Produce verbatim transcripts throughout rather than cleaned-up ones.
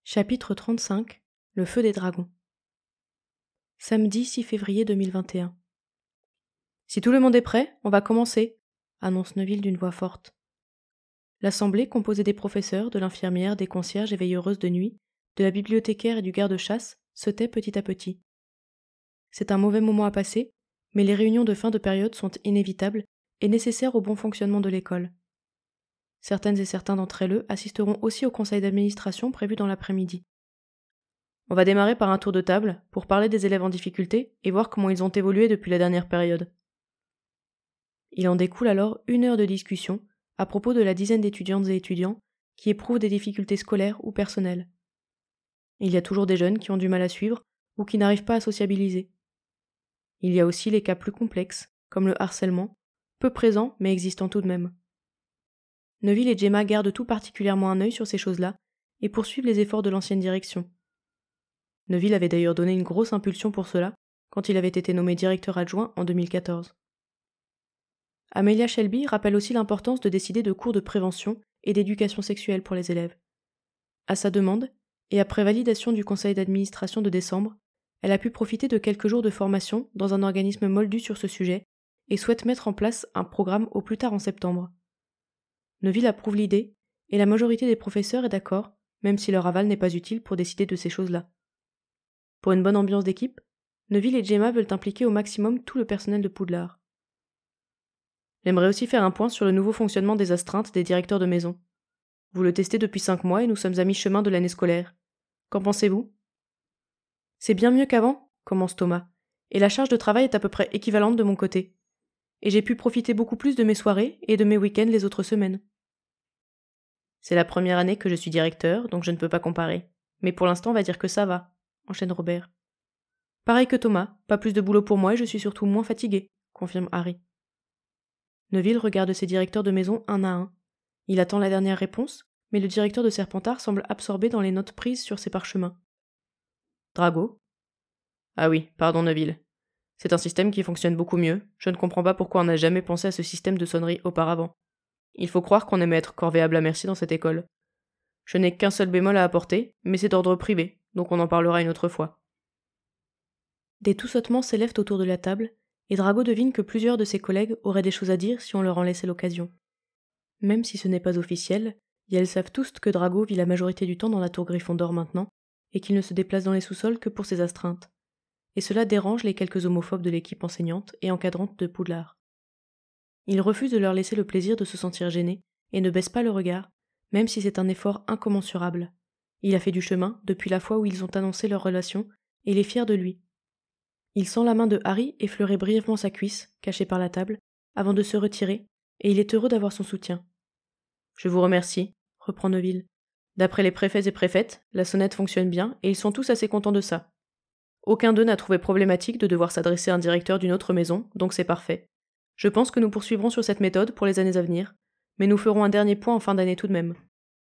Chapitre trente-cinq. Le feu des dragons. Samedi six février deux mille vingt et un. Si tout le monde est prêt, on va commencer, annonce Neville d'une voix forte. L'assemblée, composée des professeurs, de l'infirmière, des concierges et veilleureuses de nuit, de la bibliothécaire et du garde-chasse, se tait petit à petit. C'est un mauvais moment à passer, mais les réunions de fin de période sont inévitables et nécessaires au bon fonctionnement de l'école. Certaines et certains d'entre elles assisteront aussi au conseil d'administration prévu dans l'après-midi. On va démarrer par un tour de table pour parler des élèves en difficulté et voir comment ils ont évolué depuis la dernière période. Il en découle alors une heure de discussion à propos de la dizaine d'étudiantes et étudiants qui éprouvent des difficultés scolaires ou personnelles. Il y a toujours des jeunes qui ont du mal à suivre ou qui n'arrivent pas à sociabiliser. Il y a aussi les cas plus complexes, comme le harcèlement, peu présent mais existant tout de même. Neville et Gemma gardent tout particulièrement un œil sur ces choses-là et poursuivent les efforts de l'ancienne direction. Neville avait d'ailleurs donné une grosse impulsion pour cela quand il avait été nommé directeur adjoint en deux mille quatorze. Amelia Shelby rappelle aussi l'importance de décider de cours de prévention et d'éducation sexuelle pour les élèves. À sa demande, et après validation du conseil d'administration de décembre, elle a pu profiter de quelques jours de formation dans un organisme moldu sur ce sujet et souhaite mettre en place un programme au plus tard en septembre. Neville approuve l'idée et la majorité des professeurs est d'accord, même si leur aval n'est pas utile pour décider de ces choses-là. Pour une bonne ambiance d'équipe, Neville et Gemma veulent impliquer au maximum tout le personnel de Poudlard. J'aimerais aussi faire un point sur le nouveau fonctionnement des astreintes des directeurs de maison. Vous le testez depuis cinq mois et nous sommes à mi-chemin de l'année scolaire. Qu'en pensez-vous ? C'est bien mieux qu'avant, commence Thomas, et la charge de travail est à peu près équivalente de mon côté. Et j'ai pu profiter beaucoup plus de mes soirées et de mes week-ends les autres semaines. C'est la première année que je suis directeur, donc je ne peux pas comparer. Mais pour l'instant, on va dire que ça va, enchaîne Robert. Pareil que Thomas, pas plus de boulot pour moi et je suis surtout moins fatigué, confirme Harry. Neville regarde ses directeurs de maison un à un. Il attend la dernière réponse, mais le directeur de Serpentard semble absorbé dans les notes prises sur ses parchemins. Drago ? Ah oui, pardon Neville. C'est un système qui fonctionne beaucoup mieux. Je ne comprends pas pourquoi on n'a jamais pensé à ce système de sonnerie auparavant. Il faut croire qu'on aime être corvéable à merci dans cette école. Je n'ai qu'un seul bémol à apporter, mais c'est d'ordre privé, donc on en parlera une autre fois. Des toussotements s'élèvent autour de la table, et Drago devine que plusieurs de ses collègues auraient des choses à dire si on leur en laissait l'occasion. Même si ce n'est pas officiel, et elles savent tous que Drago vit la majorité du temps dans la tour Gryffondor maintenant, et qu'il ne se déplace dans les sous-sols que pour ses astreintes. Et cela dérange les quelques homophobes de l'équipe enseignante et encadrante de Poudlard. Il refuse de leur laisser le plaisir de se sentir gênés, et ne baisse pas le regard, même si c'est un effort incommensurable. Il a fait du chemin depuis la fois où ils ont annoncé leur relation, et il est fier de lui. Il sent la main de Harry effleurer brièvement sa cuisse, cachée par la table, avant de se retirer, et il est heureux d'avoir son soutien. « Je vous remercie, » reprend Neville. « D'après les préfets et préfètes, la sonnette fonctionne bien, et ils sont tous assez contents de ça. Aucun d'eux n'a trouvé problématique de devoir s'adresser à un directeur d'une autre maison, donc c'est parfait. Je pense que nous poursuivrons sur cette méthode pour les années à venir, mais nous ferons un dernier point en fin d'année tout de même. »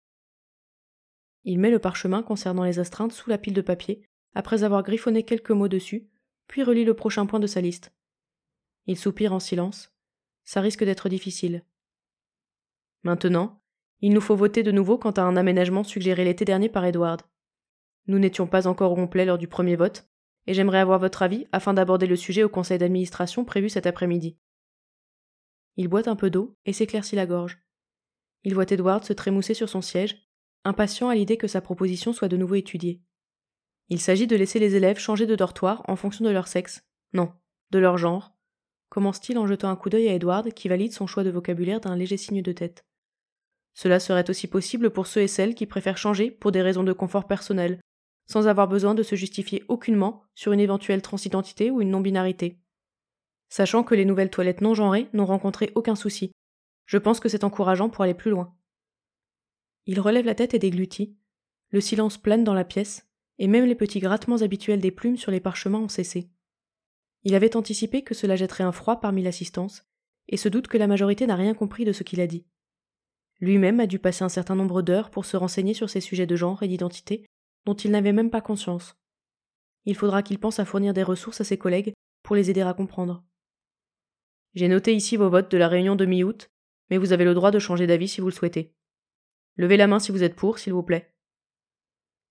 Il met le parchemin concernant les astreintes sous la pile de papier, après avoir griffonné quelques mots dessus, puis relit le prochain point de sa liste. Il soupire en silence. Ça risque d'être difficile. Maintenant, il nous faut voter de nouveau quant à un aménagement suggéré l'été dernier par Edward. Nous n'étions pas encore au complet lors du premier vote, et j'aimerais avoir votre avis afin d'aborder le sujet au conseil d'administration prévu cet après-midi. Il boit un peu d'eau et s'éclaircit la gorge. Il voit Edward se trémousser sur son siège, impatient à l'idée que sa proposition soit de nouveau étudiée. Il s'agit de laisser les élèves changer de dortoir en fonction de leur sexe, non, de leur genre, commence-t-il en jetant un coup d'œil à Edward qui valide son choix de vocabulaire d'un léger signe de tête. Cela serait aussi possible pour ceux et celles qui préfèrent changer pour des raisons de confort personnel, sans avoir besoin de se justifier aucunement sur une éventuelle transidentité ou une non-binarité. Sachant que les nouvelles toilettes non genrées n'ont rencontré aucun souci, je pense que c'est encourageant pour aller plus loin. Il relève la tête et déglutit. Le silence plane dans la pièce, et même les petits grattements habituels des plumes sur les parchemins ont cessé. Il avait anticipé que cela jetterait un froid parmi l'assistance, et se doute que la majorité n'a rien compris de ce qu'il a dit. Lui-même a dû passer un certain nombre d'heures pour se renseigner sur ces sujets de genre et d'identité dont il n'avait même pas conscience. Il faudra qu'il pense à fournir des ressources à ses collègues pour les aider à comprendre. J'ai noté ici vos votes de la réunion de mi-août, mais vous avez le droit de changer d'avis si vous le souhaitez. Levez la main si vous êtes pour, s'il vous plaît.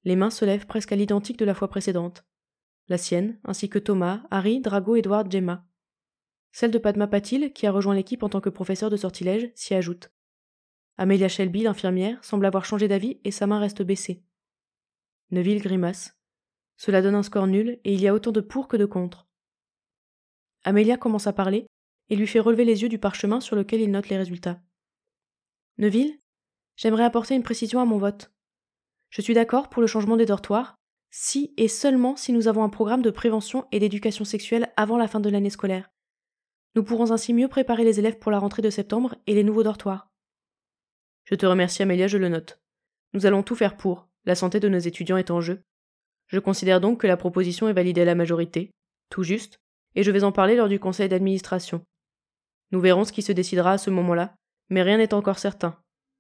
Les mains se lèvent presque à l'identique de la fois précédente. La sienne, ainsi que Thomas, Harry, Drago, Edward, Gemma. Celle de Padma Patil, qui a rejoint l'équipe en tant que professeur de sortilège, s'y ajoute. Amelia Shelby, l'infirmière, semble avoir changé d'avis et sa main reste baissée. Neville grimace. Cela donne un score nul et il y a autant de pour que de contre. Amelia commence à parler et lui fait relever les yeux du parchemin sur lequel il note les résultats. Neville, j'aimerais apporter une précision à mon vote. Je suis d'accord pour le changement des dortoirs, si et seulement si nous avons un programme de prévention et d'éducation sexuelle avant la fin de l'année scolaire. Nous pourrons ainsi mieux préparer les élèves pour la rentrée de septembre et les nouveaux dortoirs. Je te remercie Amélia, je le note. Nous allons tout faire pour, la santé de nos étudiants est en jeu. Je considère donc que la proposition est validée à la majorité, tout juste, et je vais en parler lors du conseil d'administration. Nous verrons ce qui se décidera à ce moment-là, mais rien n'est encore certain.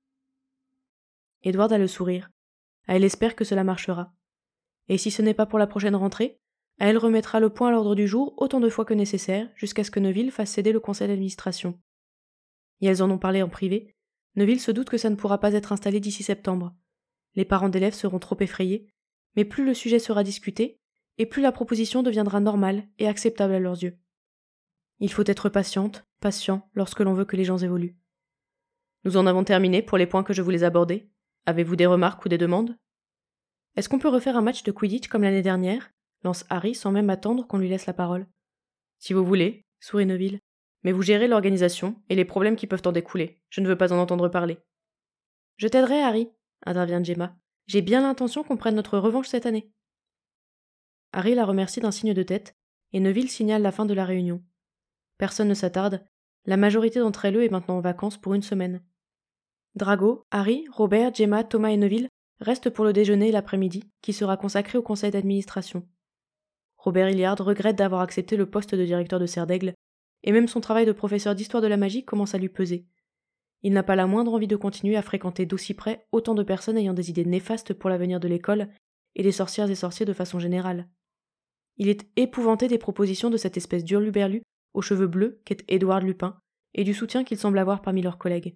Edward a le sourire. Elle espère que cela marchera. Et si ce n'est pas pour la prochaine rentrée, elle remettra le point à l'ordre du jour autant de fois que nécessaire, jusqu'à ce que Neville fasse céder le conseil d'administration. Et elles en ont parlé en privé. Neville se doute que ça ne pourra pas être installé d'ici septembre. Les parents d'élèves seront trop effrayés, mais plus le sujet sera discuté, et plus la proposition deviendra normale et acceptable à leurs yeux. Il faut être patiente, patient, lorsque l'on veut que les gens évoluent. Nous en avons terminé pour les points que je voulais aborder. Avez-vous des remarques ou des demandes ? Est-ce qu'on peut refaire un match de Quidditch comme l'année dernière ? Lance Harry sans même attendre qu'on lui laisse la parole. Si vous voulez, sourit Neville. Mais vous gérez l'organisation et les problèmes qui peuvent en découler. Je ne veux pas en entendre parler. Je t'aiderai, Harry, intervient Gemma. J'ai bien l'intention qu'on prenne notre revanche cette année. Harry la remercie d'un signe de tête, et Neville signale la fin de la réunion. Personne ne s'attarde, la majorité d'entre elles est maintenant en vacances pour une semaine. Drago, Harry, Robert, Gemma, Thomas et Neville restent pour le déjeuner l'après-midi, qui sera consacré au conseil d'administration. Robert Hilliard regrette d'avoir accepté le poste de directeur de Serre d'Aigle, et même son travail de professeur d'histoire de la magie commence à lui peser. Il n'a pas la moindre envie de continuer à fréquenter d'aussi près autant de personnes ayant des idées néfastes pour l'avenir de l'école et des sorcières et sorciers de façon générale. Il est épouvanté des propositions de cette espèce d'hurluberlu aux cheveux bleus qu'est Édouard Lupin et du soutien qu'il semble avoir parmi leurs collègues.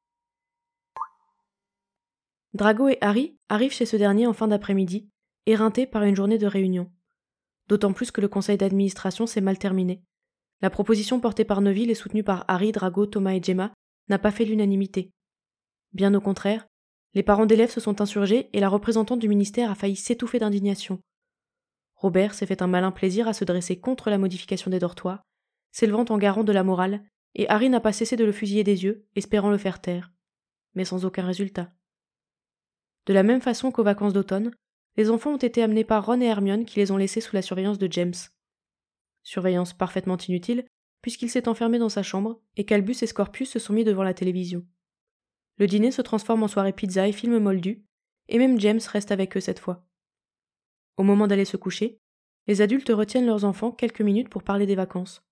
Drago et Harry arrivent chez ce dernier en fin d'après-midi, éreintés par une journée de réunion. D'autant plus que le conseil d'administration s'est mal terminé. La proposition portée par Neville et soutenue par Harry, Drago, Thomas et Gemma n'a pas fait l'unanimité. Bien au contraire, les parents d'élèves se sont insurgés et la représentante du ministère a failli s'étouffer d'indignation. Robert s'est fait un malin plaisir à se dresser contre la modification des dortoirs, s'élevant en garant de la morale, et Harry n'a pas cessé de le fusiller des yeux, espérant le faire taire. Mais sans aucun résultat. De la même façon qu'aux vacances d'automne, les enfants ont été amenés par Ron et Hermione qui les ont laissés sous la surveillance de James. Surveillance parfaitement inutile, puisqu'il s'est enfermé dans sa chambre et qu'Albus et Scorpius se sont mis devant la télévision. Le dîner se transforme en soirée pizza et film moldu, et même James reste avec eux cette fois. Au moment d'aller se coucher, les adultes retiennent leurs enfants quelques minutes pour parler des vacances.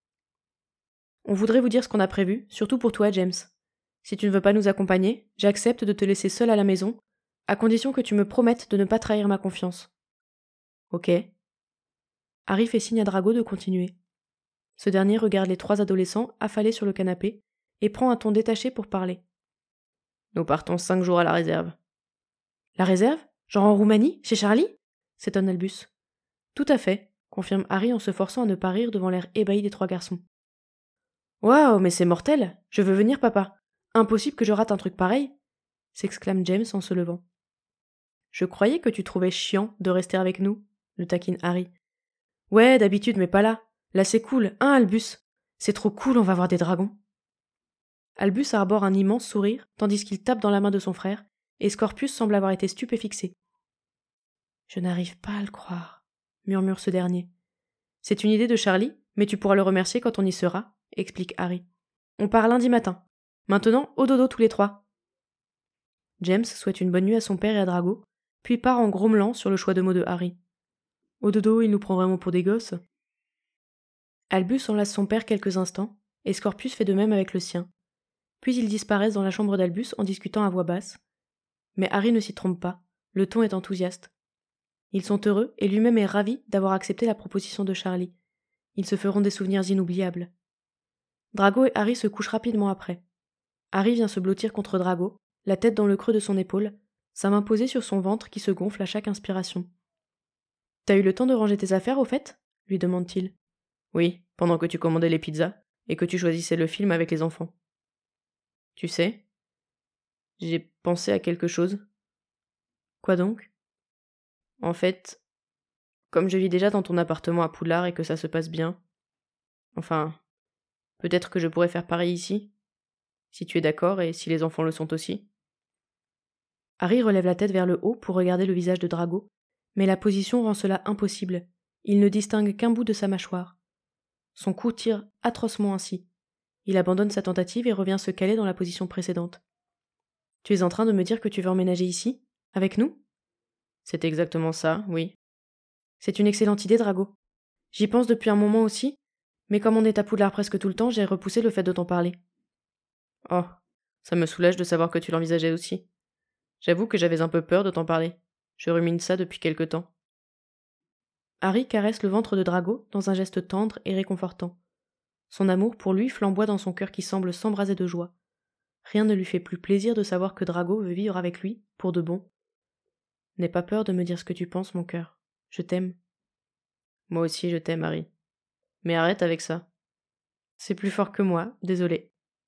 On voudrait vous dire ce qu'on a prévu, surtout pour toi, James. Si tu ne veux pas nous accompagner, j'accepte de te laisser seul à la maison, à condition que tu me promettes de ne pas trahir ma confiance. Ok. Harry fait signe à Drago de continuer. Ce dernier regarde les trois adolescents affalés sur le canapé et prend un ton détaché pour parler. Nous partons cinq jours à la réserve. La réserve ? Genre en Roumanie, chez Charlie ? S'étonne Albus. Tout à fait, confirme Harry en se forçant à ne pas rire devant l'air ébahi des trois garçons. Waouh, mais c'est mortel ! Je veux venir, papa. Impossible que je rate un truc pareil ! S'exclame James en se levant. Je croyais que tu trouvais chiant de rester avec nous, le taquine Harry. Ouais, d'habitude, mais pas là. Là, c'est cool, hein, Albus ? C'est trop cool, on va voir des dragons. Albus arbore un immense sourire, tandis qu'il tape dans la main de son frère, et Scorpius semble avoir été stupéfixé. Je n'arrive pas à le croire, murmure ce dernier. C'est une idée de Charlie, mais tu pourras le remercier quand on y sera, explique Harry. On part lundi matin. Maintenant, au dodo tous les trois. James souhaite une bonne nuit à son père et à Drago, puis part en grommelant sur le choix de mots de Harry. Au dodo, il nous prend vraiment pour des gosses. Albus enlace son père quelques instants, et Scorpius fait de même avec le sien. Puis ils disparaissent dans la chambre d'Albus en discutant à voix basse. Mais Harry ne s'y trompe pas, le ton est enthousiaste. Ils sont heureux et lui-même est ravi d'avoir accepté la proposition de Charlie. Ils se feront des souvenirs inoubliables. Drago et Harry se couchent rapidement après. Harry vient se blottir contre Drago, la tête dans le creux de son épaule, sa main posée sur son ventre qui se gonfle à chaque inspiration. « T'as eu le temps de ranger tes affaires, au fait ?» lui demande-t-il. « Oui, pendant que tu commandais les pizzas et que tu choisissais le film avec les enfants. »« Tu sais, j'ai pensé à quelque chose. »« Quoi donc ?»« En fait, comme je vis déjà dans ton appartement à Poudlard et que ça se passe bien, enfin, peut-être que je pourrais faire pareil ici, si tu es d'accord et si les enfants le sont aussi. » Harry relève la tête vers le haut pour regarder le visage de Drago, mais la position rend cela impossible. Il ne distingue qu'un bout de sa mâchoire. Son cou tire atrocement ainsi. Il abandonne sa tentative et revient se caler dans la position précédente. « Tu es en train de me dire que tu veux emménager ici, avec nous ?»« C'est exactement ça, oui. »« C'est une excellente idée, Drago. J'y pense depuis un moment aussi, mais comme on est à Poudlard presque tout le temps, j'ai repoussé le fait de t'en parler. »« Oh, ça me soulage de savoir que tu l'envisageais aussi. J'avoue que j'avais un peu peur de t'en parler. Je rumine ça depuis quelque temps. » Harry caresse le ventre de Drago dans un geste tendre et réconfortant. Son amour pour lui flamboie dans son cœur qui semble s'embraser de joie. Rien ne lui fait plus plaisir de savoir que Drago veut vivre avec lui, pour de bon. « N'aie pas peur de me dire ce que tu penses, mon cœur. Je t'aime. »« Moi aussi je t'aime, Harry. Mais arrête avec ça. C'est plus fort que moi, désolé. »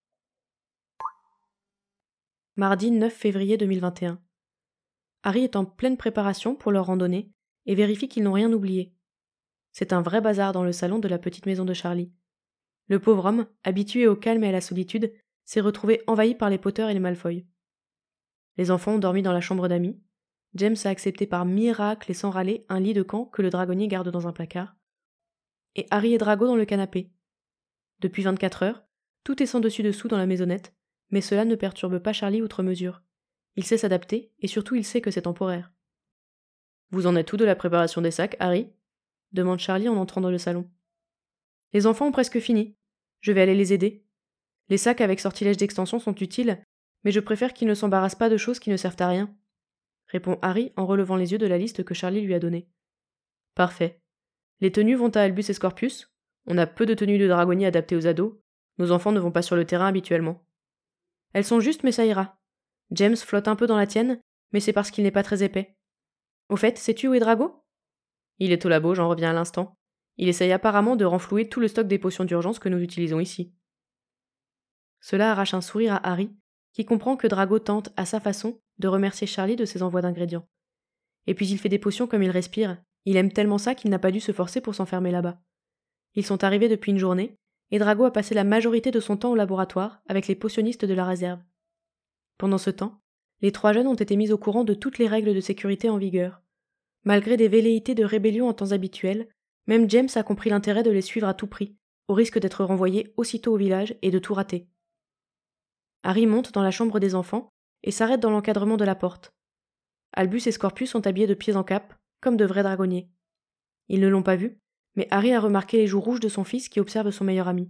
Mardi neuf février deux mille vingt et un. Harry est en pleine préparation pour leur randonnée et vérifie qu'ils n'ont rien oublié. C'est un vrai bazar dans le salon de la petite maison de Charlie. Le pauvre homme, habitué au calme et à la solitude, s'est retrouvé envahi par les Potter et les Malfoy. Les enfants ont dormi dans la chambre d'amis. James a accepté par miracle et sans râler un lit de camp que le dragonnier garde dans un placard. Et Harry et Drago dans le canapé. Depuis vingt-quatre heures, tout est sans dessus-dessous dans la maisonnette, mais cela ne perturbe pas Charlie outre mesure. Il sait s'adapter, et surtout il sait que c'est temporaire. « Vous en êtes où de la préparation des sacs, Harry ?» demande Charlie en entrant dans le salon. « Les enfants ont presque fini. Je vais aller les aider. Les sacs avec sortilèges d'extension sont utiles, mais je préfère qu'ils ne s'embarrassent pas de choses qui ne servent à rien, » répond Harry en relevant les yeux de la liste que Charlie lui a donnée. « Parfait. Les tenues vont à Albus et Scorpius. On a peu de tenues de dragonnier adaptées aux ados. Nos enfants ne vont pas sur le terrain habituellement. Elles sont justes, mais ça ira. James flotte un peu dans la tienne, mais c'est parce qu'il n'est pas très épais. Au fait, sais-tu où est Drago ? Il est au labo, j'en reviens à l'instant. Il essaye apparemment de renflouer tout le stock des potions d'urgence que nous utilisons ici. » Cela arrache un sourire à Harry, qui comprend que Drago tente, à sa façon, de remercier Charlie de ses envois d'ingrédients. Et puis il fait des potions comme il respire. Il aime tellement ça qu'il n'a pas dû se forcer pour s'enfermer là-bas. Ils sont arrivés depuis une journée, et Drago a passé la majorité de son temps au laboratoire avec les potionnistes de la réserve. Pendant ce temps, les trois jeunes ont été mis au courant de toutes les règles de sécurité en vigueur. Malgré des velléités de rébellion en temps habituels, même James a compris l'intérêt de les suivre à tout prix, au risque d'être renvoyé aussitôt au village et de tout rater. Harry monte dans la chambre des enfants et s'arrête dans l'encadrement de la porte. Albus et Scorpius sont habillés de pieds en cap, comme de vrais dragonniers. Ils ne l'ont pas vu, mais Harry a remarqué les joues rouges de son fils qui observe son meilleur ami.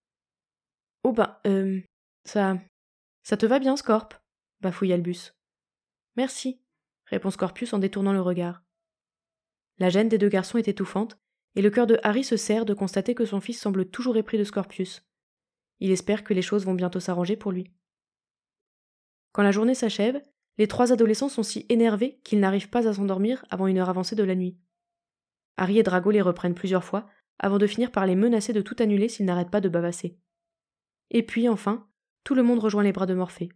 « Oh ben, euh, ça... ça te va bien, Scorp ?» bafouille Albus. « Merci », répond Scorpius en détournant le regard. La gêne des deux garçons est étouffante, et le cœur de Harry se serre de constater que son fils semble toujours épris de Scorpius. Il espère que les choses vont bientôt s'arranger pour lui. Quand la journée s'achève, les trois adolescents sont si énervés qu'ils n'arrivent pas à s'endormir avant une heure avancée de la nuit. Harry et Drago les reprennent plusieurs fois, avant de finir par les menacer de tout annuler s'ils n'arrêtent pas de bavasser. Et puis, enfin, tout le monde rejoint les bras de Morphée.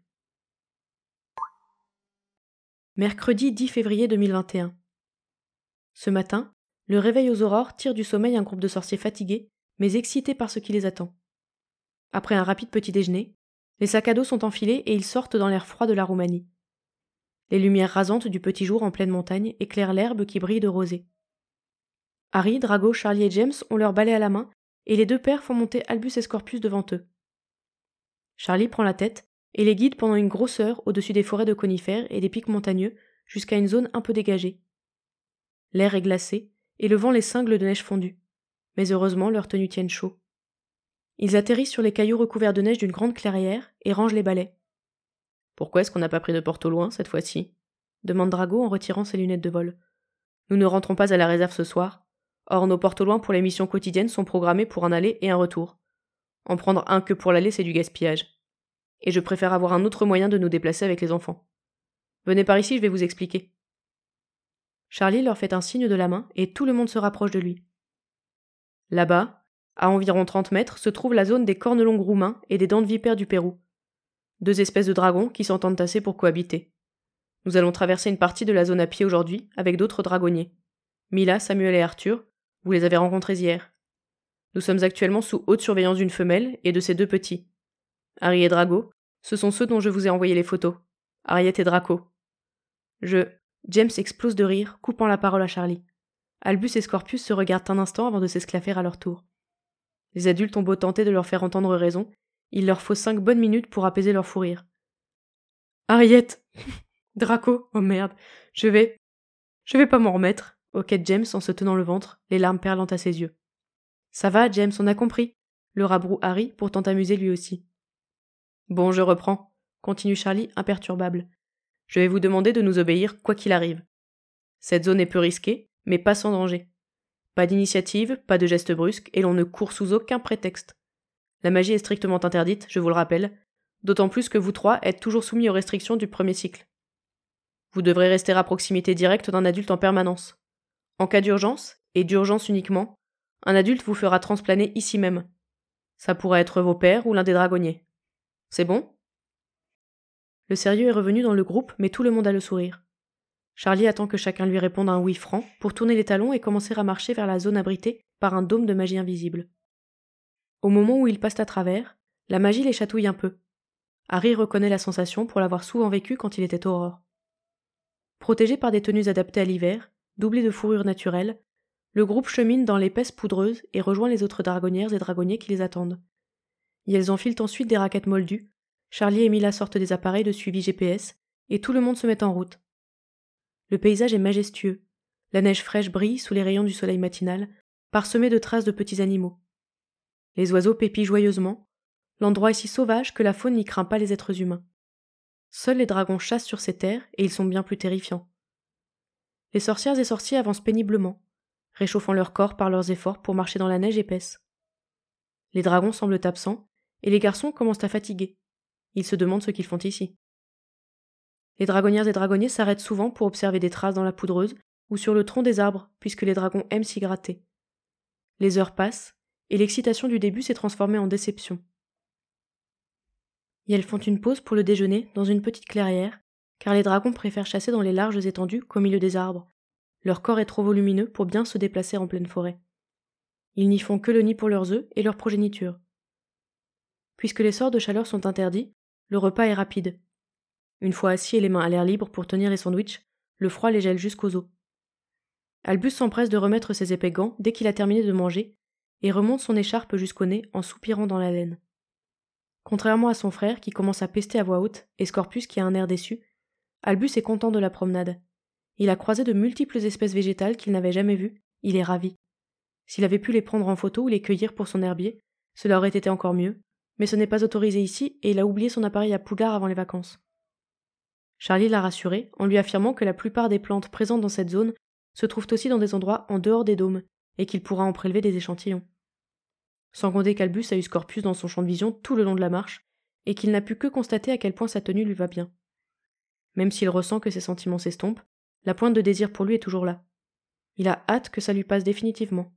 Mercredi dix février deux mille vingt et un. Ce matin, le réveil aux aurores tire du sommeil un groupe de sorciers fatigués, mais excités par ce qui les attend. Après un rapide petit déjeuner, les sacs à dos sont enfilés et ils sortent dans l'air froid de la Roumanie. Les lumières rasantes du petit jour en pleine montagne éclairent l'herbe qui brille de rosée. Harry, Drago, Charlie et James ont leur balai à la main et les deux pères font monter Albus et Scorpius devant eux. Charlie prend la tête et les guide pendant une grosse heure au-dessus des forêts de conifères et des pics montagneux jusqu'à une zone un peu dégagée. L'air est glacé et le vent les cingle de neige fondue, mais heureusement leurs tenues tiennent chaud. Ils atterrissent sur les cailloux recouverts de neige d'une grande clairière et rangent les balais. « Pourquoi est-ce qu'on n'a pas pris de porte au loin cette fois-ci » demande Drago en retirant ses lunettes de vol. « Nous ne rentrons pas à la réserve ce soir. Or, nos portes au loin pour les missions quotidiennes sont programmées pour un aller et un retour. En prendre un que pour l'aller, c'est du gaspillage. Et je préfère avoir un autre moyen de nous déplacer avec les enfants. Venez par ici, je vais vous expliquer. Charlie leur fait un signe de la main et tout le monde se rapproche de lui. Là-bas, à environ trente mètres, se trouve la zone des cornes-longues roumains et des dents de vipère du Pérou. Deux espèces de dragons qui s'entendent assez pour cohabiter. Nous allons traverser une partie de la zone à pied aujourd'hui avec d'autres dragonniers. Mila, Samuel et Arthur, vous les avez rencontrés hier. Nous sommes actuellement sous haute surveillance d'une femelle et de ses deux petits. Harry et Drago, ce sont ceux dont je vous ai envoyé les photos. Harriet et Draco. Je... James explose de rire, coupant la parole à Charlie. Albus et Scorpius se regardent un instant avant de s'esclaffer à leur tour. Les adultes ont beau tenter de leur faire entendre raison, il leur faut cinq bonnes minutes pour apaiser leur fou rire. Harriet Draco, oh merde, je vais... Je vais pas m'en remettre, hoquette James en se tenant le ventre, les larmes perlant à ses yeux. Ça va, James, on a compris, le rabroue Harry, pourtant amusé lui aussi. Bon, je reprends, continue Charlie, imperturbable. Je vais vous demander de nous obéir quoi qu'il arrive. Cette zone est peu risquée, mais pas sans danger. Pas d'initiative, pas de gestes brusques, et l'on ne court sous aucun prétexte. La magie est strictement interdite, je vous le rappelle, d'autant plus que vous trois êtes toujours soumis aux restrictions du premier cycle. Vous devrez rester à proximité directe d'un adulte en permanence. En cas d'urgence, et d'urgence uniquement, un adulte vous fera transplaner ici même. Ça pourrait être vos pères ou l'un des dragonniers. C'est bon ? Le sérieux est revenu dans le groupe, mais tout le monde a le sourire. Charlie attend que chacun lui réponde un oui franc pour tourner les talons et commencer à marcher vers la zone abritée par un dôme de magie invisible. Au moment où ils passent à travers, la magie les chatouille un peu. Harry reconnaît la sensation pour l'avoir souvent vécue quand il était aurore. Protégé par des tenues adaptées à l'hiver, doublées de fourrure naturelle, le groupe chemine dans l'épaisse poudreuse et rejoint les autres dragonnières et dragonniers qui les attendent. Et elles enfilent ensuite des raquettes moldues. Charlie et Mila sortent des appareils de suivi G P S, et tout le monde se met en route. Le paysage est majestueux. La neige fraîche brille sous les rayons du soleil matinal, parsemé de traces de petits animaux. Les oiseaux pépient joyeusement. L'endroit est si sauvage que la faune n'y craint pas les êtres humains. Seuls les dragons chassent sur ces terres, et ils sont bien plus terrifiants. Les sorcières et sorciers avancent péniblement, réchauffant leur corps par leurs efforts pour marcher dans la neige épaisse. Les dragons semblent absents, et les garçons commencent à fatiguer. Ils se demandent ce qu'ils font ici. Les dragonnières et dragonniers s'arrêtent souvent pour observer des traces dans la poudreuse ou sur le tronc des arbres, puisque les dragons aiment s'y gratter. Les heures passent, et l'excitation du début s'est transformée en déception. Et elles font une pause pour le déjeuner dans une petite clairière, car les dragons préfèrent chasser dans les larges étendues qu'au milieu des arbres. Leur corps est trop volumineux pour bien se déplacer en pleine forêt. Ils n'y font que le nid pour leurs œufs et leur progéniture. Puisque les sorts de chaleur sont interdits, le repas est rapide. Une fois assis et les mains à l'air libre pour tenir les sandwichs, le froid les gèle jusqu'aux os. Albus s'empresse de remettre ses épais gants dès qu'il a terminé de manger et remonte son écharpe jusqu'au nez en soupirant dans la laine. Contrairement à son frère qui commence à pester à voix haute et Scorpius qui a un air déçu, Albus est content de la promenade. Il a croisé de multiples espèces végétales qu'il n'avait jamais vues, il est ravi. S'il avait pu les prendre en photo ou les cueillir pour son herbier, cela aurait été encore mieux, mais ce n'est pas autorisé ici et il a oublié son appareil à Poudlard avant les vacances. Charlie l'a rassuré en lui affirmant que la plupart des plantes présentes dans cette zone se trouvent aussi dans des endroits en dehors des dômes et qu'il pourra en prélever des échantillons. Sans compter qu'Albus a eu Scorpius dans son champ de vision tout le long de la marche et qu'il n'a pu que constater à quel point sa tenue lui va bien. Même s'il ressent que ses sentiments s'estompent, la pointe de désir pour lui est toujours là. Il a hâte que ça lui passe définitivement.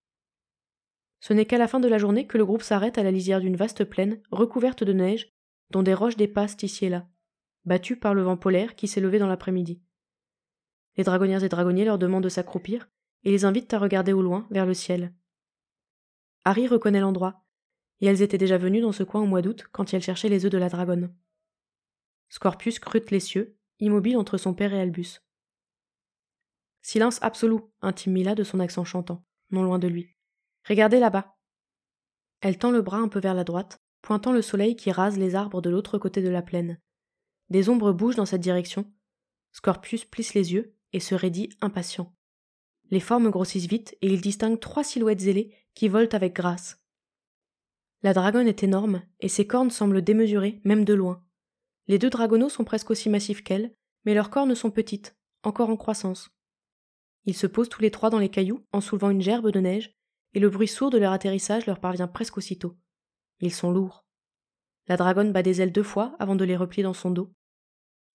Ce n'est qu'à la fin de la journée que le groupe s'arrête à la lisière d'une vaste plaine recouverte de neige, dont des roches dépassent ici et là, battues par le vent polaire qui s'est levé dans l'après-midi. Les dragonnières et dragonniers leur demandent de s'accroupir et les invitent à regarder au loin vers le ciel. Harry reconnaît l'endroit, et elles étaient déjà venues dans ce coin au mois d'août quand elles cherchaient les œufs de la dragonne. Scorpius scrute les cieux, immobile entre son père et Albus. Silence absolu, intime Mila de son accent chantant, non loin de lui. Regardez là-bas. Elle tend le bras un peu vers la droite, pointant le soleil qui rase les arbres de l'autre côté de la plaine. Des ombres bougent dans cette direction. Scorpius plisse les yeux et se raidit impatient. Les formes grossissent vite et il distingue trois silhouettes ailées qui volent avec grâce. La dragonne est énorme et ses cornes semblent démesurées, même de loin. Les deux dragonneaux sont presque aussi massifs qu'elles, mais leurs cornes sont petites, encore en croissance. Ils se posent tous les trois dans les cailloux en soulevant une gerbe de neige, et le bruit sourd de leur atterrissage leur parvient presque aussitôt. Ils sont lourds. La dragonne bat des ailes deux fois avant de les replier dans son dos.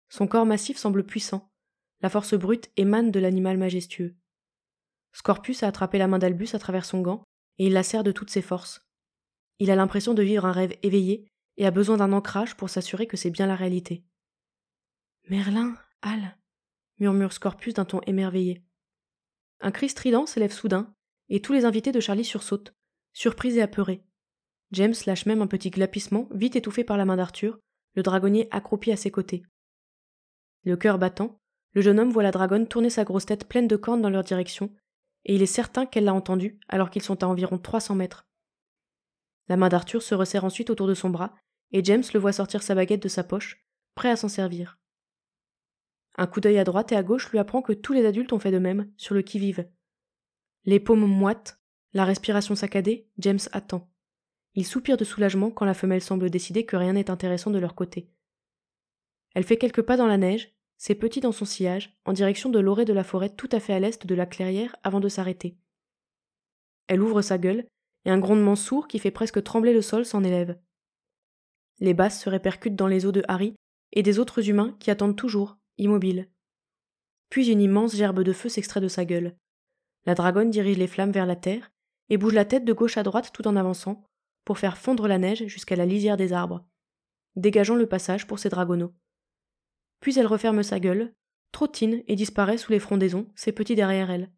Son corps massif semble puissant. La force brute émane de l'animal majestueux. Scorpius a attrapé la main d'Albus à travers son gant, et il la serre de toutes ses forces. Il a l'impression de vivre un rêve éveillé, et a besoin d'un ancrage pour s'assurer que c'est bien la réalité. « Merlin, Al !» murmure Scorpius d'un ton émerveillé. Un cri strident s'élève soudain, et tous les invités de Charlie sursautent, surpris et apeurés. James lâche même un petit glapissement, vite étouffé par la main d'Arthur, le dragonnier accroupi à ses côtés. Le cœur battant, le jeune homme voit la dragonne tourner sa grosse tête pleine de cornes dans leur direction, et il est certain qu'elle l'a entendu alors qu'ils sont à environ trois cents mètres. La main d'Arthur se resserre ensuite autour de son bras, et James le voit sortir sa baguette de sa poche, prêt à s'en servir. Un coup d'œil à droite et à gauche lui apprend que tous les adultes ont fait de même, sur le qui-vive. Les paumes moites, la respiration saccadée, James attend. Il soupire de soulagement quand la femelle semble décider que rien n'est intéressant de leur côté. Elle fait quelques pas dans la neige, ses petits dans son sillage, en direction de l'orée de la forêt tout à fait à l'est de la clairière avant de s'arrêter. Elle ouvre sa gueule, et un grondement sourd qui fait presque trembler le sol s'en élève. Les basses se répercutent dans les os de Harry et des autres humains qui attendent toujours, immobiles. Puis une immense gerbe de feu s'extrait de sa gueule. La dragonne dirige les flammes vers la terre et bouge la tête de gauche à droite tout en avançant, pour faire fondre la neige jusqu'à la lisière des arbres, dégageant le passage pour ses dragonneaux. Puis elle referme sa gueule, trottine et disparaît sous les frondaisons, ses petits derrière elle.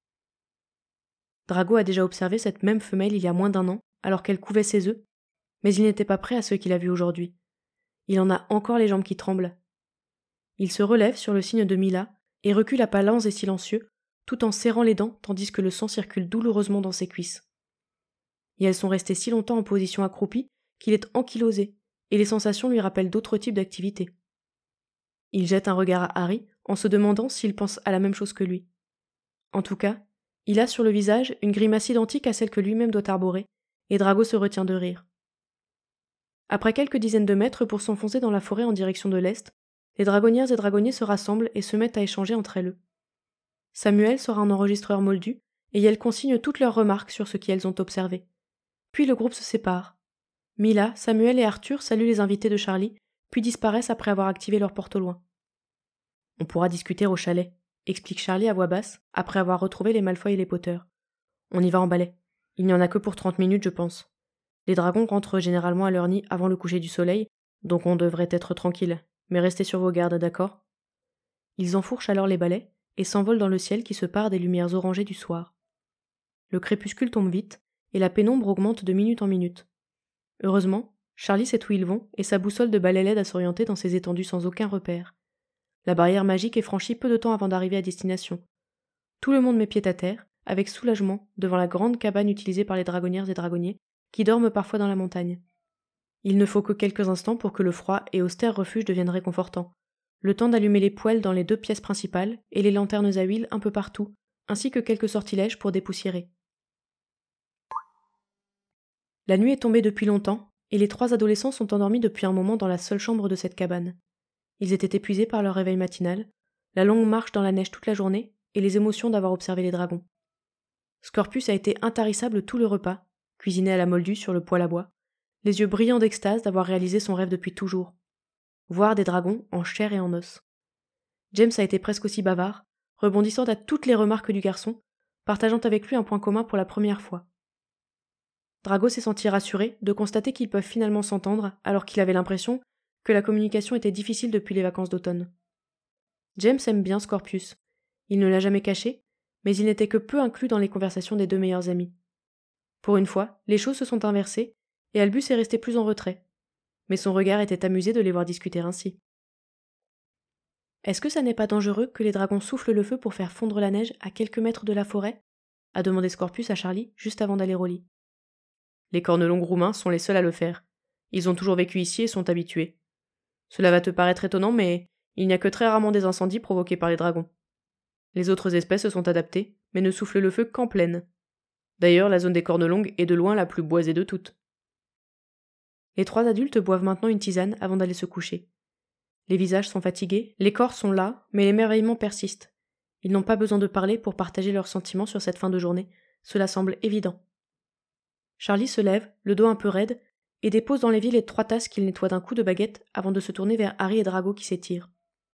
Drago a déjà observé cette même femelle il y a moins d'un an, alors qu'elle couvait ses œufs, mais il n'était pas prêt à ce qu'il a vu aujourd'hui. Il en a encore les jambes qui tremblent. Il se relève sur le signe de Mila et recule à pas lents et silencieux, tout en serrant les dents tandis que le sang circule douloureusement dans ses cuisses. Et elles sont restées si longtemps en position accroupie qu'il est ankylosé, et les sensations lui rappellent d'autres types d'activités. Il jette un regard à Harry en se demandant s'il pense à la même chose que lui. En tout cas, il a sur le visage une grimace identique à celle que lui-même doit arborer, et Drago se retient de rire. Après quelques dizaines de mètres pour s'enfoncer dans la forêt en direction de l'est, les dragonnières et dragonniers se rassemblent et se mettent à échanger entre elles. Samuel sort un enregistreur moldu, et elles consignent toutes leurs remarques sur ce qu'elles ont observé. Puis le groupe se sépare. Mila, Samuel et Arthur saluent les invités de Charlie, puis disparaissent après avoir activé leur porte au loin. « On pourra discuter au chalet », explique Charlie à voix basse, après avoir retrouvé les Malfoy et les Potter. « On y va en balai. Il n'y en a que pour trente minutes, je pense. Les dragons rentrent généralement à leur nid avant le coucher du soleil, donc on devrait être tranquille, mais restez sur vos gardes, d'accord ?» Ils enfourchent alors les balais et s'envolent dans le ciel qui se pare des lumières orangées du soir. Le crépuscule tombe vite, et la pénombre augmente de minute en minute. Heureusement, Charlie sait où ils vont, et sa boussole de balai l'aide à s'orienter dans ces étendues sans aucun repère. La barrière magique est franchie peu de temps avant d'arriver à destination. Tout le monde met pied à terre, avec soulagement, devant la grande cabane utilisée par les dragonnières et dragonniers, qui dorment parfois dans la montagne. Il ne faut que quelques instants pour que le froid et austère refuge deviennent réconfortants. Le temps d'allumer les poêles dans les deux pièces principales et les lanternes à huile un peu partout, ainsi que quelques sortilèges pour dépoussiérer. La nuit est tombée depuis longtemps, et les trois adolescents sont endormis depuis un moment dans la seule chambre de cette cabane. Ils étaient épuisés par leur réveil matinal, la longue marche dans la neige toute la journée, et les émotions d'avoir observé les dragons. Scorpius a été intarissable tout le repas, cuisiné à la moldue sur le poêle à bois, les yeux brillants d'extase d'avoir réalisé son rêve depuis toujours. Voir des dragons en chair et en os. James a été presque aussi bavard, rebondissant à toutes les remarques du garçon, partageant avec lui un point commun pour la première fois. Drago s'est senti rassuré de constater qu'ils peuvent finalement s'entendre alors qu'il avait l'impression que la communication était difficile depuis les vacances d'automne. James aime bien Scorpius. Il ne l'a jamais caché, mais il n'était que peu inclus dans les conversations des deux meilleurs amis. Pour une fois, les choses se sont inversées, et Albus est resté plus en retrait. Mais son regard était amusé de les voir discuter ainsi. « Est-ce que ça n'est pas dangereux que les dragons soufflent le feu pour faire fondre la neige à quelques mètres de la forêt ?» a demandé Scorpius à Charlie juste avant d'aller au lit. « Les cornelongs roumains sont les seuls à le faire. Ils ont toujours vécu ici et sont habitués. Cela va te paraître étonnant, mais il n'y a que très rarement des incendies provoqués par les dragons. Les autres espèces se sont adaptées, mais ne soufflent le feu qu'en plaine. D'ailleurs, la zone des cornelongs est de loin la plus boisée de toutes. » Les trois adultes boivent maintenant une tisane avant d'aller se coucher. Les visages sont fatigués, les corps sont las, mais l'émerveillement persiste. Ils n'ont pas besoin de parler pour partager leurs sentiments sur cette fin de journée, cela semble évident. Charlie se lève, le dos un peu raide, et dépose dans l'évier les trois tasses qu'il nettoie d'un coup de baguette avant de se tourner vers Harry et Drago qui s'étirent.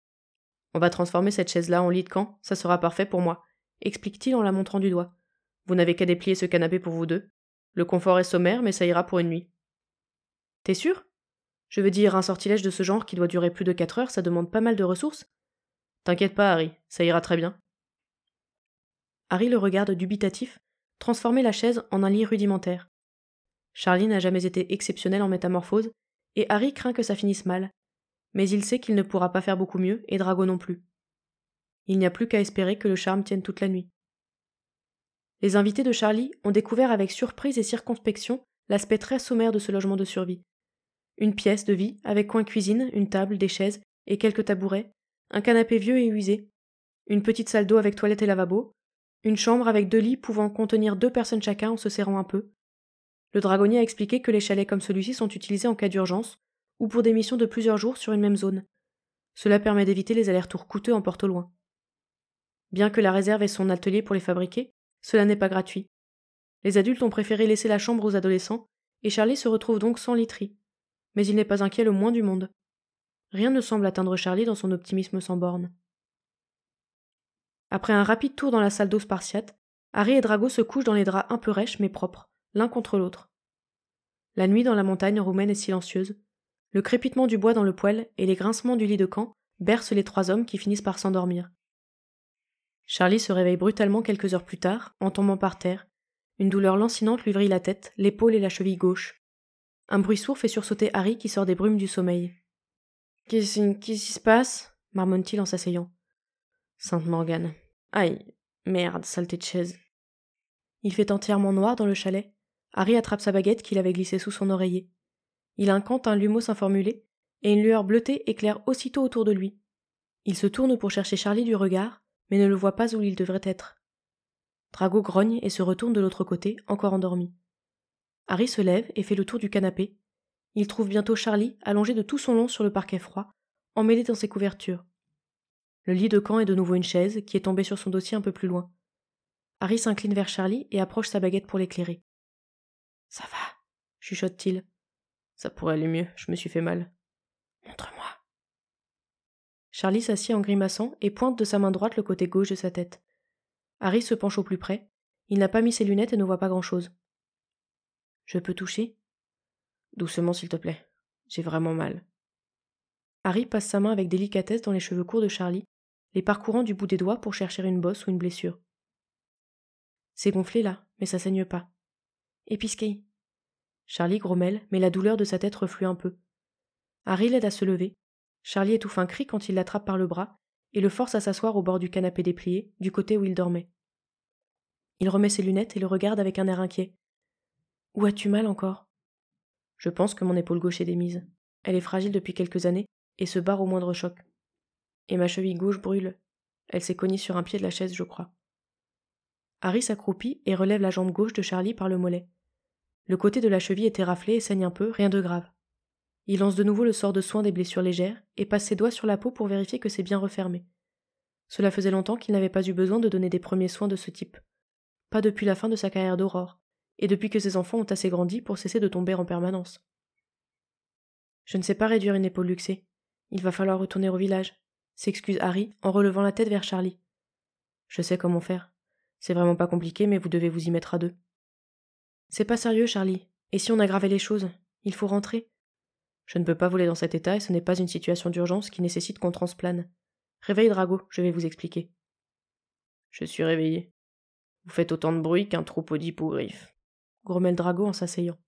On va transformer cette chaise-là en lit de camp, ça sera parfait pour moi, explique-t-il en la montrant du doigt. Vous n'avez qu'à déplier ce canapé pour vous deux. Le confort est sommaire, mais ça ira pour une nuit. T'es sûr? Je veux dire, un sortilège de ce genre qui doit durer plus de quatre heures, ça demande pas mal de ressources. T'inquiète pas, Harry, ça ira très bien. Harry le regarde dubitatif, transformer la chaise en un lit rudimentaire. Charlie n'a jamais été exceptionnel en métamorphose, et Harry craint que ça finisse mal. Mais il sait qu'il ne pourra pas faire beaucoup mieux, et Drago non plus. Il n'y a plus qu'à espérer que le charme tienne toute la nuit. Les invités de Charlie ont découvert avec surprise et circonspection l'aspect très sommaire de ce logement de survie. Une pièce de vie avec coin cuisine, une table, des chaises et quelques tabourets, un canapé vieux et usé, une petite salle d'eau avec toilette et lavabo, une chambre avec deux lits pouvant contenir deux personnes chacun en se serrant un peu. Le dragonnier a expliqué que les chalets comme celui-ci sont utilisés en cas d'urgence ou pour des missions de plusieurs jours sur une même zone. Cela permet d'éviter les allers-retours coûteux en porte au loin. Bien que la réserve ait son atelier pour les fabriquer, cela n'est pas gratuit. Les adultes ont préféré laisser la chambre aux adolescents, et Charlie se retrouve donc sans literie. Mais il n'est pas inquiet le moins du monde. Rien ne semble atteindre Charlie dans son optimisme sans bornes. Après un rapide tour dans la salle d'eau spartiate, Harry et Drago se couchent dans les draps un peu rêches mais propres, l'un contre l'autre. La nuit dans la montagne roumaine est silencieuse. Le crépitement du bois dans le poêle et les grincements du lit de camp bercent les trois hommes qui finissent par s'endormir. Charlie se réveille brutalement quelques heures plus tard, en tombant par terre. Une douleur lancinante lui vrille la tête, l'épaule et la cheville gauche. Un bruit sourd fait sursauter Harry qui sort des brumes du sommeil. « Qu'est-ce qui se passe » marmonne-t-il en s'asseyant. « Sainte Morgane. Aïe, merde, saleté de chaise. » Il fait entièrement noir dans le chalet. Harry attrape sa baguette qu'il avait glissée sous son oreiller. Il incante un lumos informulé, et une lueur bleutée éclaire aussitôt autour de lui. Il se tourne pour chercher Charlie du regard, mais ne le voit pas où il devrait être. Drago grogne et se retourne de l'autre côté, encore endormi. Harry se lève et fait le tour du canapé. Il trouve bientôt Charlie allongé de tout son long sur le parquet froid, emmêlé dans ses couvertures. Le lit de camp est de nouveau une chaise qui est tombée sur son dossier un peu plus loin. Harry s'incline vers Charlie et approche sa baguette pour l'éclairer. « Ça va » chuchote-t-il. « Ça pourrait aller mieux, je me suis fait mal. »« Montre-moi. » Charlie s'assied en grimaçant et pointe de sa main droite le côté gauche de sa tête. Harry se penche au plus près. Il n'a pas mis ses lunettes et ne voit pas grand-chose. « Je peux toucher ?»« Doucement, s'il te plaît. J'ai vraiment mal. » Harry passe sa main avec délicatesse dans les cheveux courts de Charlie, les parcourant du bout des doigts pour chercher une bosse ou une blessure. C'est gonflé là, mais ça saigne pas. Épisqué. Charlie grommelle, mais la douleur de sa tête reflue un peu. Harry l'aide à se lever. Charlie étouffe un cri quand il l'attrape par le bras et le force à s'asseoir au bord du canapé déplié, du côté où il dormait. Il remet ses lunettes et le regarde avec un air inquiet. « Où as-tu mal encore ?»« Je pense que mon épaule gauche est démise. Elle est fragile depuis quelques années et se barre au moindre choc. Et ma cheville gauche brûle. Elle s'est cognée sur un pied de la chaise, je crois. » Harry s'accroupit et relève la jambe gauche de Charlie par le mollet. Le côté de la cheville est éraflé et saigne un peu, rien de grave. Il lance de nouveau le sort de soin des blessures légères et passe ses doigts sur la peau pour vérifier que c'est bien refermé. Cela faisait longtemps qu'il n'avait pas eu besoin de donner des premiers soins de ce type. Pas depuis la fin de sa carrière d'Aurore, et depuis que ses enfants ont assez grandi pour cesser de tomber en permanence. Je ne sais pas réduire une épaule luxée. Il va falloir retourner au village, s'excuse Harry en relevant la tête vers Charlie. Je sais comment faire. C'est vraiment pas compliqué, mais vous devez vous y mettre à deux. C'est pas sérieux, Charlie. Et si on aggravait les choses? Il faut rentrer. Je ne peux pas voler dans cet état et ce n'est pas une situation d'urgence qui nécessite qu'on transplane. Réveille Drago, je vais vous expliquer. Je suis réveillé. Vous faites autant de bruit qu'un troupeau d'hippogriffes, grommelle Drago en s'asseyant.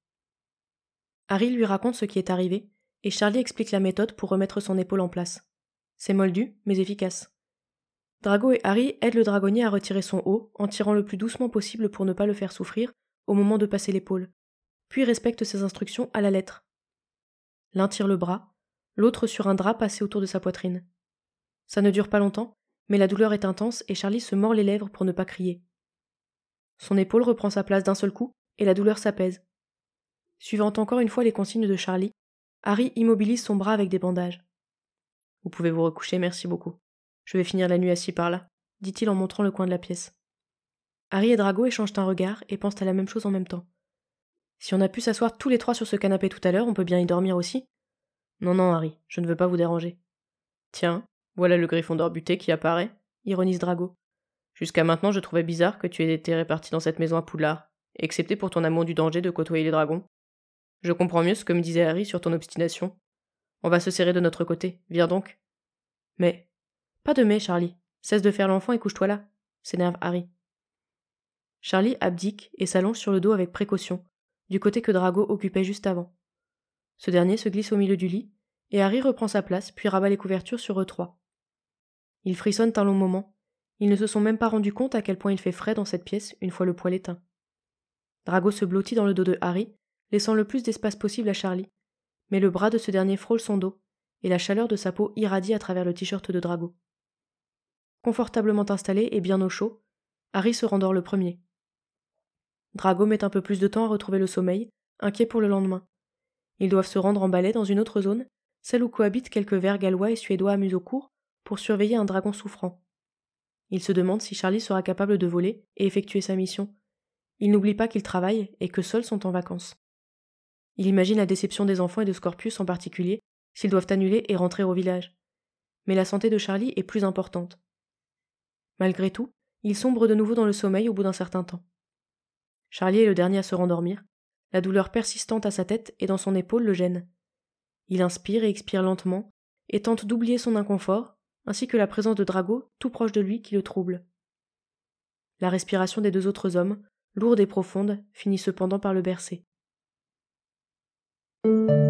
Harry lui raconte ce qui est arrivé, et Charlie explique la méthode pour remettre son épaule en place. C'est moldu, mais efficace. Drago et Harry aident le dragonnier à retirer son haut, en tirant le plus doucement possible pour ne pas le faire souffrir, au moment de passer l'épaule, puis respectent ses instructions à la lettre. L'un tire le bras, l'autre sur un drap passé autour de sa poitrine. Ça ne dure pas longtemps, mais la douleur est intense et Charlie se mord les lèvres pour ne pas crier. Son épaule reprend sa place d'un seul coup, et la douleur s'apaise. Suivant encore une fois les consignes de Charlie, Harry immobilise son bras avec des bandages. « Vous pouvez vous recoucher, merci beaucoup. Je vais finir la nuit assis par là, » dit-il en montrant le coin de la pièce. Harry et Drago échangent un regard et pensent à la même chose en même temps. Si on a pu s'asseoir tous les trois sur ce canapé tout à l'heure, on peut bien y dormir aussi. Non, non, Harry, je ne veux pas vous déranger. Tiens, Voilà le Gryffondor buté qui apparaît, ironise Drago. Jusqu'à maintenant, je trouvais bizarre que tu aies été réparti dans cette maison à Poudlard, excepté pour ton amour du danger de côtoyer les dragons. Je comprends mieux ce que me disait Harry sur ton obstination. On va se serrer de notre côté, viens donc. Mais, pas de mais, Charlie. Cesse de faire l'enfant et couche-toi là, s'énerve Harry. Charlie abdique et s'allonge sur le dos avec précaution, du côté que Drago occupait juste avant. Ce dernier se glisse au milieu du lit, et Harry reprend sa place, puis rabat les couvertures sur eux trois. Ils frissonnent un long moment. Ils ne se sont même pas rendus compte à quel point il fait frais dans cette pièce une fois le poêle éteint. Drago se blottit dans le dos de Harry, laissant le plus d'espace possible à Charlie, mais le bras de ce dernier frôle son dos, et la chaleur de sa peau irradie à travers le t-shirt de Drago. Confortablement installé et bien au chaud, Harry se rendort le premier. Drago met un peu plus de temps à retrouver le sommeil, inquiet pour le lendemain. Ils doivent se rendre en balai dans une autre zone, celle où cohabitent quelques vers gallois et suédois à museau court, pour surveiller un dragon souffrant. Il se demande si Charlie sera capable de voler et effectuer sa mission. Il n'oublie pas qu'ils travaillent et que seuls sont en vacances. Il imagine la déception des enfants et de Scorpius en particulier, s'ils doivent annuler et rentrer au village. Mais la santé de Charlie est plus importante. Malgré tout, il sombre de nouveau dans le sommeil au bout d'un certain temps. Charlie est le dernier à se rendormir. La douleur persistante à sa tête et dans son épaule le gêne. Il inspire et expire lentement, et tente d'oublier son inconfort, ainsi que la présence de Drago tout proche de lui qui le trouble. La respiration des deux autres hommes, lourde et profonde, finit cependant par le bercer.